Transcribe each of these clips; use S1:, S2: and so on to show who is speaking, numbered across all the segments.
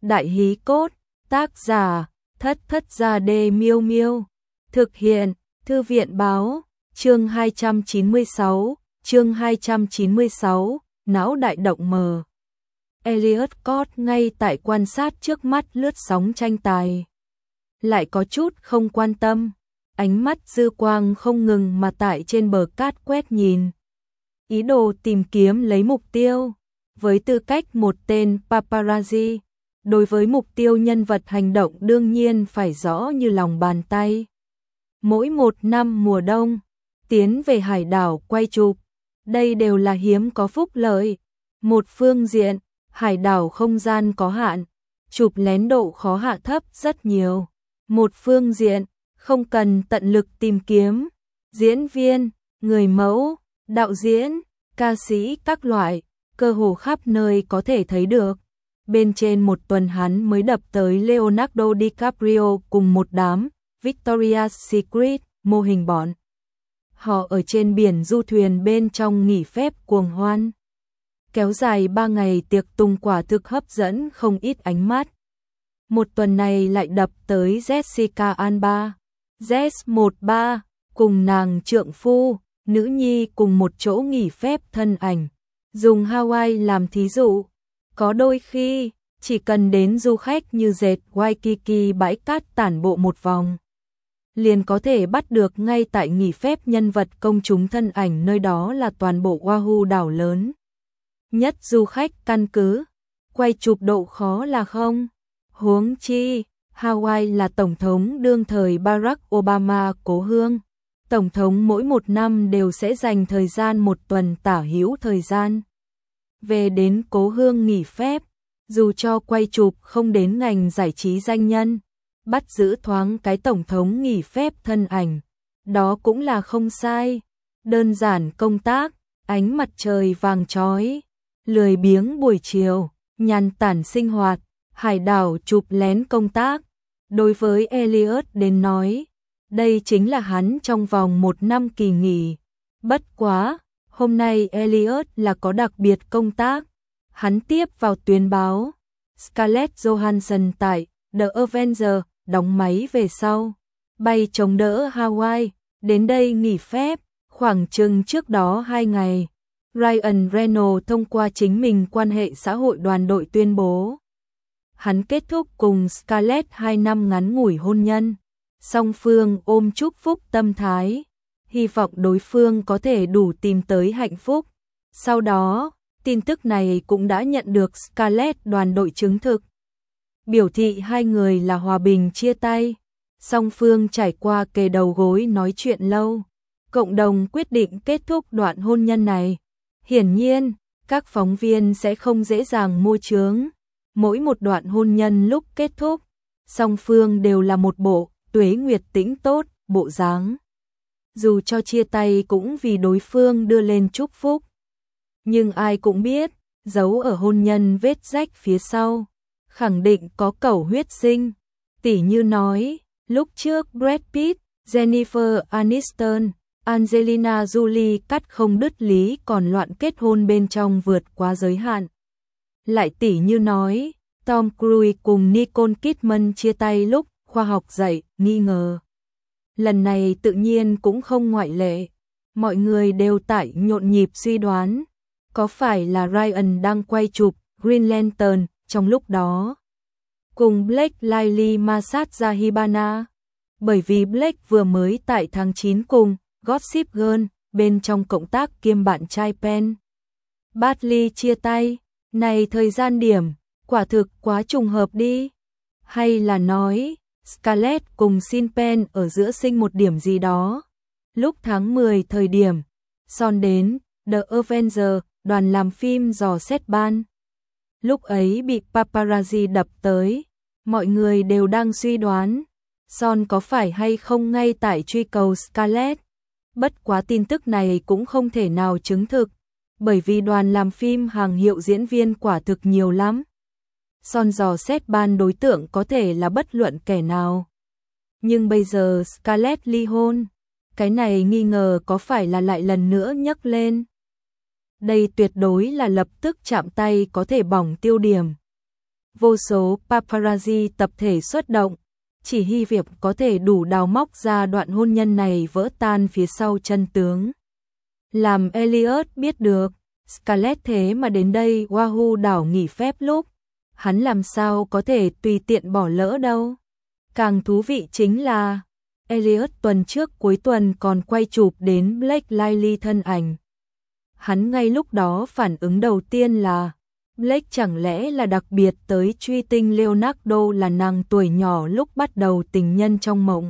S1: Đại hí cốt, tác giả, Thất Thất Gia Đê Miêu Miêu. Thực hiện, Thư viện báo, chương 296, não đại động mờ. Elliot Scott ngay tại quan sát trước mắt lướt sóng tranh tài. Lại có chút không quan tâm, ánh mắt dư quang không ngừng mà tại trên bờ cát quét nhìn. Ý đồ tìm kiếm lấy mục tiêu, với tư cách một tên paparazzi. Đối với mục tiêu nhân vật hành động đương nhiên phải rõ như lòng bàn tay. Mỗi một năm mùa đông, tiến về hải đảo quay chụp, đây đều là hiếm có phúc lợi. Một phương diện, hải đảo không gian có hạn, chụp lén độ khó hạ thấp rất nhiều. Một phương diện, không cần tận lực tìm kiếm, diễn viên, người mẫu, đạo diễn, ca sĩ các loại, cơ hồ khắp nơi có thể thấy được. Bên trên một tuần hắn mới đập tới Leonardo DiCaprio cùng một đám Victoria's Secret mô hình bọn. Họ ở trên biển du thuyền bên trong nghỉ phép cuồng hoan. Kéo dài 3 ngày tiệc tùng quả thực hấp dẫn không ít ánh mắt. Một tuần này lại đập tới Jessica Alba, Jess 13, cùng nàng trượng phu, nữ nhi cùng một chỗ nghỉ phép thân ảnh. Dùng Hawaii làm thí dụ, có đôi khi, chỉ cần đến du khách như dệt Waikiki bãi cát tản bộ một vòng, liền có thể bắt được ngay tại nghỉ phép nhân vật công chúng thân ảnh nơi đó là toàn bộ Oahu đảo lớn. Nhất du khách căn cứ, quay chụp độ khó là không. Huống chi, Hawaii là Tổng thống đương thời Barack Obama cố hương. Tổng thống mỗi một năm đều sẽ dành thời gian một tuần tả hữu thời gian về đến cố hương nghỉ phép, dù cho quay chụp không đến ngành giải trí danh nhân, bắt giữ thoáng cái tổng thống nghỉ phép thân ảnh, đó cũng là không sai. Đơn giản công tác, ánh mặt trời vàng chói, lười biếng buổi chiều, nhàn tản sinh hoạt, hải đảo chụp lén công tác. Đối với Elliot đến nói, đây chính là hắn trong vòng một năm kỳ nghỉ. Bất quá, hôm nay Elliot là có đặc biệt công tác. Hắn tiếp vào tuyên báo, Scarlett Johansson tại The Avenger đóng máy về sau, bay chống đỡ Hawaii, đến đây nghỉ phép, khoảng chừng trước đó 2 ngày. Ryan Reynolds thông qua chính mình quan hệ xã hội đoàn đội tuyên bố, hắn kết thúc cùng Scarlett 2 năm ngắn ngủi hôn nhân. Song phương ôm chúc phúc tâm thái, hy vọng đối phương có thể đủ tìm tới hạnh phúc. Sau đó, tin tức này cũng đã nhận được Scarlett đoàn đội chứng thực, biểu thị hai người là hòa bình chia tay. Song phương trải qua kề đầu gối nói chuyện lâu, cộng đồng quyết định kết thúc đoạn hôn nhân này. Hiển nhiên, các phóng viên sẽ không dễ dàng môi chướng. Mỗi một đoạn hôn nhân lúc kết thúc, song phương đều là một bộ tuế nguyệt tĩnh tốt, bộ dáng. Dù cho chia tay cũng vì đối phương đưa lên chúc phúc. Nhưng ai cũng biết, giấu ở hôn nhân vết rách phía sau, khẳng định có cẩu huyết sinh. Tỉ như nói, lúc trước Brad Pitt, Jennifer Aniston, Angelina Jolie cắt không đứt lý còn loạn kết hôn bên trong vượt quá giới hạn. Lại tỉ như nói, Tom Cruise cùng Nicole Kidman chia tay lúc khoa học dạy, nghi ngờ. Lần này tự nhiên cũng không ngoại lệ. Mọi người đều tại nhộn nhịp suy đoán, có phải là Ryan đang quay chụp Green Lantern trong lúc đó cùng Blake Lively massage Hibana. Bởi vì Blake vừa mới tại tháng 9 cùng Gossip Girl bên trong cộng tác kiêm bạn trai Penn Badley chia tay. Này thời gian điểm, quả thực quá trùng hợp đi. Hay là nói, Scarlett cùng Sean Penn ở giữa sinh một điểm gì đó. Lúc tháng 10 thời điểm, Son đến The Avenger, đoàn làm phim dò xét ban. Lúc ấy bị paparazzi đập tới, mọi người đều đang suy đoán, Son có phải hay không ngay tại truy cầu Scarlett. Bất quá tin tức này cũng không thể nào chứng thực, bởi vì đoàn làm phim hàng hiệu diễn viên quả thực nhiều lắm. Son dò xét ban đối tượng có thể là bất luận kẻ nào. Nhưng bây giờ Scarlett ly hôn, cái này nghi ngờ có phải là lại lần nữa nhấc lên. Đây tuyệt đối là lập tức chạm tay có thể bỏng tiêu điểm. vô số paparazzi tập thể xuất động, chỉ hy vọng có thể đủ đào móc ra đoạn hôn nhân này vỡ tan phía sau chân tướng. Làm Elliot biết được, Scarlett thế mà đến đây Wahoo đảo nghỉ phép lúc, hắn làm sao có thể tùy tiện bỏ lỡ đâu. Càng thú vị chính là, Elliot tuần trước cuối tuần còn quay chụp đến Blake Lively thân ảnh. Hắn ngay lúc đó phản ứng đầu tiên là, Blake chẳng lẽ là đặc biệt tới truy tinh Leonardo là nàng tuổi nhỏ lúc bắt đầu tình nhân trong mộng.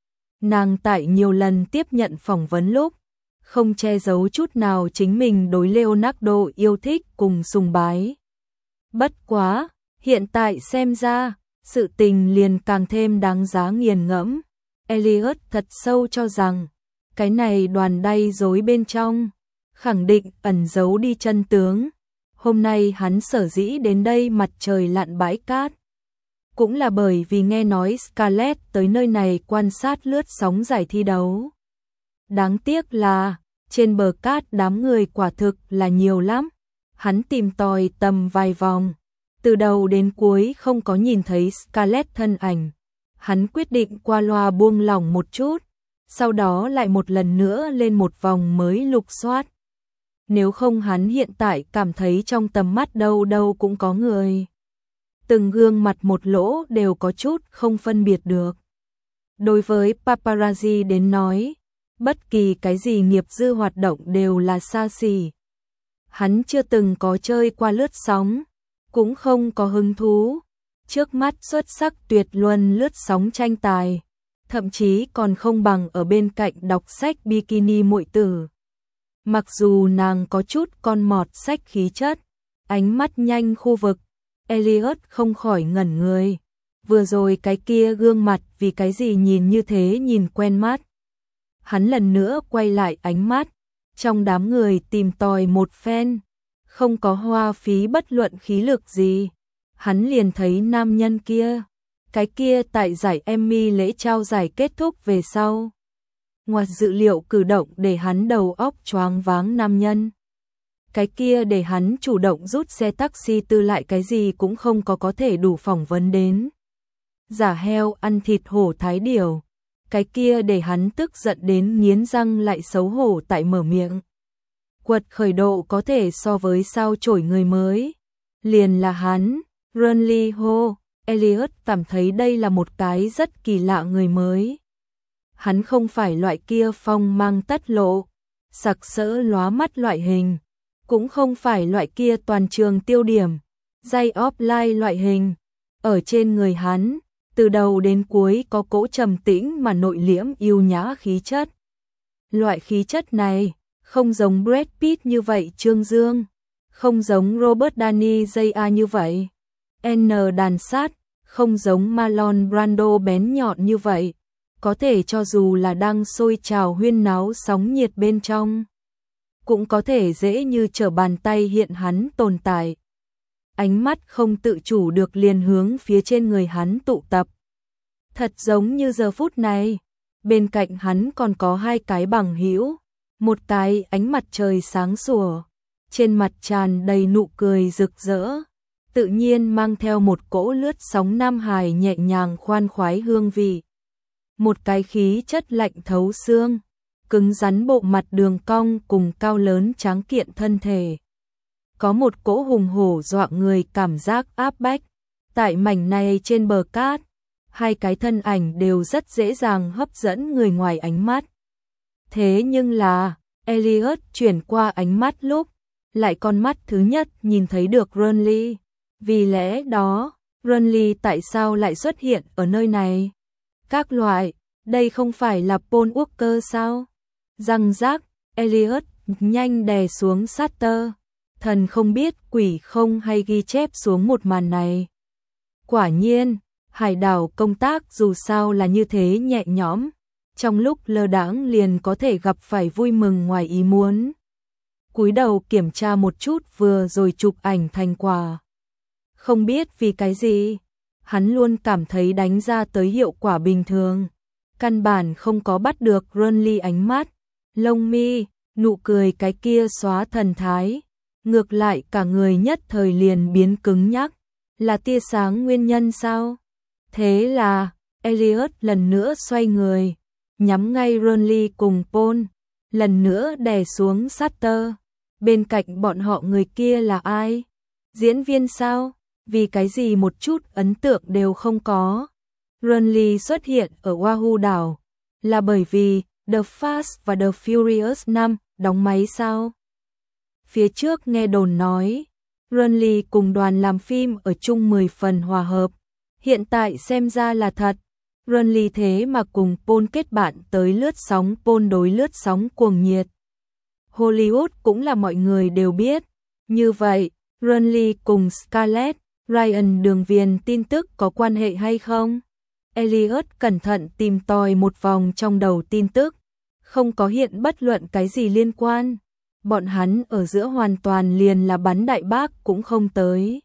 S1: Nàng tại nhiều lần tiếp nhận phỏng vấn lúc, không che giấu chút nào chính mình đối Leonardo yêu thích cùng sùng bái. Bất quá, hiện tại xem ra, sự tình liền càng thêm đáng giá nghiền ngẫm. Elliot thật sâu cho rằng, cái này đoàn đay dối bên trong, khẳng định ẩn giấu đi chân tướng. Hôm nay hắn sở dĩ đến đây mặt trời lặn bãi cát, cũng là bởi vì nghe nói Scarlett tới nơi này quan sát lướt sóng giải thi đấu. Đáng tiếc là, trên bờ cát đám người quả thực là nhiều lắm. Hắn tìm tòi tầm vài vòng, từ đầu đến cuối không có nhìn thấy Scarlett thân ảnh. Hắn quyết định qua loa buông lỏng một chút, sau đó lại một lần nữa lên một vòng mới lục soát. Nếu không hắn hiện tại cảm thấy trong tầm mắt đâu đâu cũng có người. Từng gương mặt một lỗ đều có chút không phân biệt được. Đối với paparazzi đến nói, bất kỳ cái gì nghiệp dư hoạt động đều là xa xỉ. Hắn chưa từng có chơi qua lướt sóng, cũng không có hứng thú. Trước mắt xuất sắc tuyệt luân lướt sóng tranh tài, thậm chí còn không bằng ở bên cạnh đọc sách bikini muội tử. Mặc dù nàng có chút con mọt sách khí chất, ánh mắt nhanh khu vực, Elliot không khỏi ngẩn người. Vừa rồi cái kia gương mặt vì cái gì nhìn như thế nhìn quen mắt. Hắn lần nữa quay lại ánh mắt, trong đám người tìm tòi một phen, không có hoa phí bất luận khí lực gì. Hắn liền thấy nam nhân kia, cái kia tại giải Emmy lễ trao giải kết thúc về sau. Ngoài dự liệu cử động để hắn đầu óc choáng váng nam nhân. Cái kia để hắn chủ động rút xe taxi tư lại cái gì cũng không có thể đủ phỏng vấn đến. Giả heo ăn thịt hổ thái điểu. Cái kia để hắn tức giận đến nghiến răng lại xấu hổ tại mở miệng. Quật khởi độ có thể so với sao chổi người mới. Liền là hắn, Ronnie Ho. Elliot cảm thấy đây là một cái rất kỳ lạ người mới. Hắn không phải loại kia phong mang tất lộ, sặc sỡ lóa mắt loại hình, cũng không phải loại kia toàn trường tiêu điểm, dây offline loại hình. Ở trên người hắn, từ đầu đến cuối có cỗ trầm tĩnh mà nội liễm yêu nhã khí chất. Loại khí chất này, không giống Brad Pitt như vậy trương dương, không giống Robert Downey Jr. như vậy, N đàn sát, không giống Marlon Brando bén nhọn như vậy. Có thể cho dù là đang sôi trào huyên náo sóng nhiệt bên trong, cũng có thể dễ như trở bàn tay hiện hắn tồn tại. Ánh mắt không tự chủ được liền hướng phía trên người hắn tụ tập. Thật giống như giờ phút này, bên cạnh hắn còn có hai cái bằng hữu, một cái ánh mặt trời sáng sủa, trên mặt tràn đầy nụ cười rực rỡ, tự nhiên mang theo một cỗ lướt sóng nam hài nhẹ nhàng khoan khoái hương vị. Một cái khí chất lạnh thấu xương, cứng rắn bộ mặt đường cong cùng cao lớn tráng kiện thân thể. Có một cỗ hùng hổ dọa người cảm giác áp bách. Tại mảnh này trên bờ cát, hai cái thân ảnh đều rất dễ dàng hấp dẫn người ngoài ánh mắt. Thế nhưng là, Elliot chuyển qua ánh mắt lúc, lại con mắt thứ nhất nhìn thấy được Ronnie. Vì lẽ đó, Ronnie tại sao lại xuất hiện ở nơi này? Các loại, đây không phải là Paul Walker sao? Răng rác, Elliot nhanh đè xuống shutter. Thần không biết quỷ không hay ghi chép xuống một màn này. Quả nhiên, hải đảo công tác dù sao là như thế nhẹ nhõm. Trong lúc lơ đãng liền có thể gặp phải vui mừng ngoài ý muốn. Cúi đầu kiểm tra một chút vừa rồi chụp ảnh thành quả. Không biết vì cái gì, hắn luôn cảm thấy đánh ra tới hiệu quả bình thường. Căn bản không có bắt được Ronnie ánh mắt, lông mi, nụ cười cái kia xóa thần thái. Ngược lại cả người nhất thời liền biến cứng nhắc. Là tia sáng nguyên nhân sao? Thế là, Elliot lần nữa xoay người, nhắm ngay Ronly cùng Paul, lần nữa đè xuống Sutter. Bên cạnh bọn họ người kia là ai? Diễn viên sao? Vì cái gì một chút ấn tượng đều không có? Ronly xuất hiện ở Oahu đảo, là bởi vì The Fast và The Furious 5 đóng máy sao? Phía trước nghe đồn nói, Ronly cùng đoàn làm phim ở chung 10 phần hòa hợp. Hiện tại xem ra là thật. Ronly thế mà cùng Paul kết bạn tới lướt sóng, Paul đối lướt sóng cuồng nhiệt. Hollywood cũng là mọi người đều biết. Như vậy, Ronly cùng Scarlett Ryan đường viền tin tức có quan hệ hay không? Elliot cẩn thận tìm tòi một vòng trong đầu tin tức, không có hiện bất luận cái gì liên quan. Bọn hắn ở giữa hoàn toàn liền là bắn đại bác cũng không tới.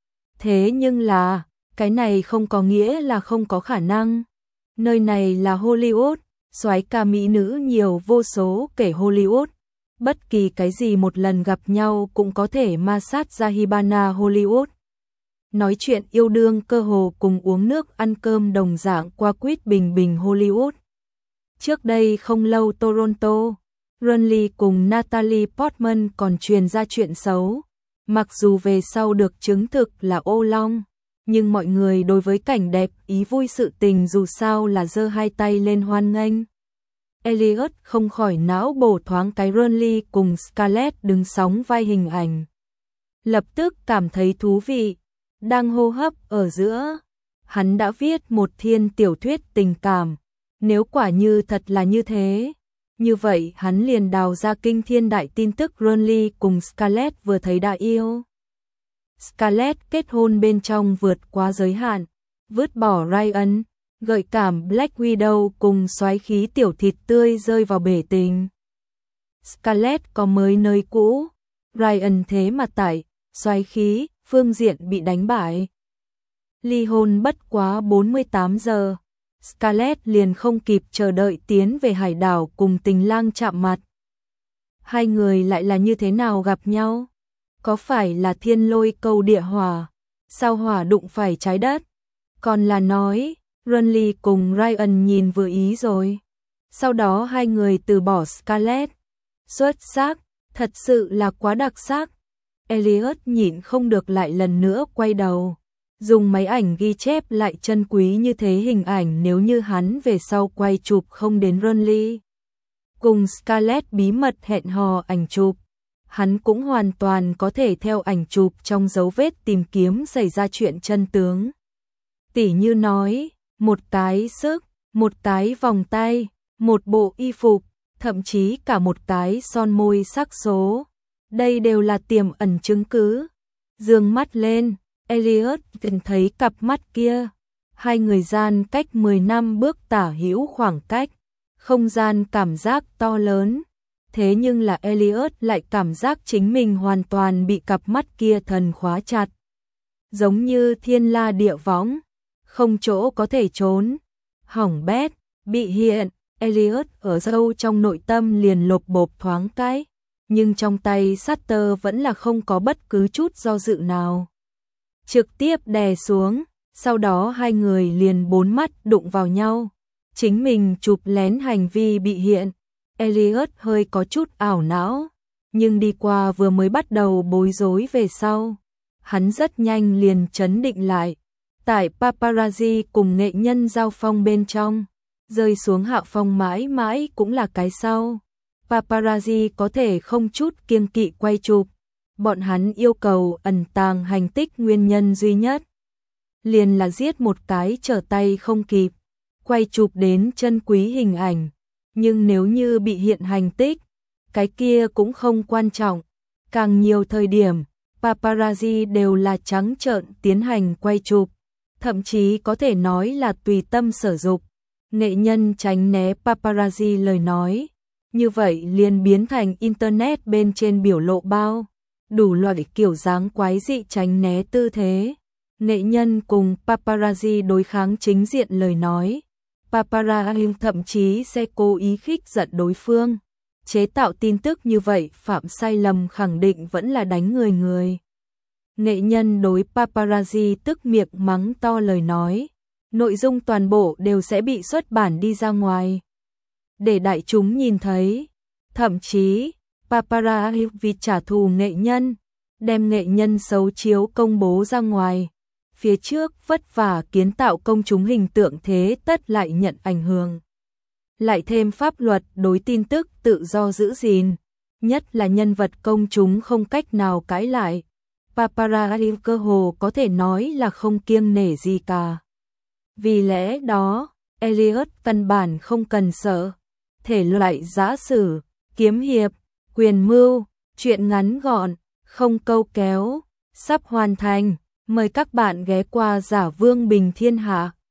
S1: Thế nhưng là, cái này không có nghĩa là không có khả năng. Nơi này là Hollywood, soái ca mỹ nữ nhiều vô số kể Hollywood. Bất kỳ cái gì một lần gặp nhau cũng có thể ma sát ra Hibana Hollywood. Nói chuyện yêu đương cơ hồ cùng uống nước ăn cơm đồng dạng qua quýt bình bình Hollywood. Trước đây không lâu Toronto, Ronly cùng Natalie Portman còn truyền ra chuyện xấu. Mặc dù về sau được chứng thực là ô long, nhưng mọi người đối với cảnh đẹp ý vui sự tình dù sao là giơ hai tay lên hoan nghênh. Elliot không khỏi não bổ thoáng cái Ronly cùng Scarlett đứng sóng vai hình ảnh. Lập tức cảm thấy thú vị, đang hô hấp ở giữa. Hắn đã viết một thiên tiểu thuyết tình cảm, nếu quả như thật là như thế. Như vậy hắn liền đào ra kinh thiên đại tin tức Ronly cùng Scarlett vừa thấy đã yêu. Scarlett kết hôn bên trong vượt quá giới hạn, vứt bỏ Ryan, gợi cảm Black Widow cùng soái khí tiểu thịt tươi rơi vào bể tình. Scarlett có mới nơi cũ, Ryan thế mà tại soái khí phương diện bị đánh bại. Ly hôn bất quá 48 giờ, Scarlett liền không kịp chờ đợi tiến về hải đảo cùng tình lang chạm mặt. Hai người lại là như thế nào gặp nhau? Có phải là thiên lôi câu địa hỏa, sao hỏa đụng phải trái đất? Còn là nói, Ronly cùng Ryan nhìn vừa ý rồi. Sau đó hai người từ bỏ Scarlett. Xuất sắc, thật sự là quá đặc sắc. Elliot nhịn không được lại lần nữa quay đầu. Dùng máy ảnh ghi chép lại chân quý như thế hình ảnh nếu như hắn về sau quay chụp không đến Ronly cùng Scarlett bí mật hẹn hò ảnh chụp. Hắn cũng hoàn toàn có thể theo ảnh chụp trong dấu vết tìm kiếm xảy ra chuyện chân tướng. Tỉ như nói, một cái sức, một cái vòng tay, một bộ y phục, thậm chí cả một cái son môi sắc số. Đây đều là tiềm ẩn chứng cứ. Dương mắt lên, Elliot nhìn thấy cặp mắt kia. Hai người gian cách 10 năm bước tả hữu khoảng cách, không gian cảm giác to lớn. Thế nhưng là Elliot lại cảm giác chính mình hoàn toàn bị cặp mắt kia thần khóa chặt. Giống như thiên la địa võng, không chỗ có thể trốn. Hỏng bét, bị hiện, Elliot ở sâu trong nội tâm liền lột bột thoáng cái. Nhưng trong tay Sutter vẫn là không có bất cứ chút do dự nào. Trực tiếp đè xuống, sau đó hai người liền bốn mắt đụng vào nhau. Chính mình chụp lén hành vi bị hiện. Elliot hơi có chút ảo não, nhưng đi qua vừa mới bắt đầu bối rối về sau. Hắn rất nhanh liền trấn định lại. Tại paparazzi cùng nghệ nhân giao phong bên trong, rơi xuống hạ phong mãi mãi cũng là cái sau. Paparazzi có thể không chút kiêng kỵ quay chụp. Bọn hắn yêu cầu ẩn tàng hành tích nguyên nhân duy nhất. Liền là giết một cái trở tay không kịp. Quay chụp đến chân quý hình ảnh. Nhưng nếu như bị hiện hành tích, cái kia cũng không quan trọng. Càng nhiều thời điểm, paparazzi đều là trắng trợn tiến hành quay chụp. Thậm chí có thể nói là tùy tâm sở dục. Nghệ nhân tránh né paparazzi lời nói. Như vậy liền biến thành internet bên trên biểu lộ bao. Đủ loại kiểu dáng quái dị tránh né tư thế. Nghệ nhân cùng paparazzi đối kháng chính diện lời nói. Paparazzi thậm chí sẽ cố ý khích giận đối phương. Chế tạo tin tức như vậy phạm sai lầm khẳng định vẫn là đánh người. Nghệ nhân đối paparazzi tức miệng mắng to lời nói. Nội dung toàn bộ đều sẽ bị xuất bản đi ra ngoài, để đại chúng nhìn thấy. Thậm chí, paparazzi vì trả thù nghệ nhân, đem nghệ nhân xấu chiếu công bố ra ngoài. Phía trước vất vả kiến tạo công chúng hình tượng thế tất lại nhận ảnh hưởng. Lại thêm pháp luật đối tin tức tự do giữ gìn, nhất là nhân vật công chúng không cách nào cãi lại. Paparazzi cơ hồ có thể nói là không kiêng nể gì cả. Vì lẽ đó, Elliot căn bản không cần sợ. Thể loại giã sử, kiếm hiệp, quyền mưu, truyện ngắn gọn, không câu kéo, sắp hoàn thành. Mời các bạn ghé qua Giả Vương Bình Thiên Hạ.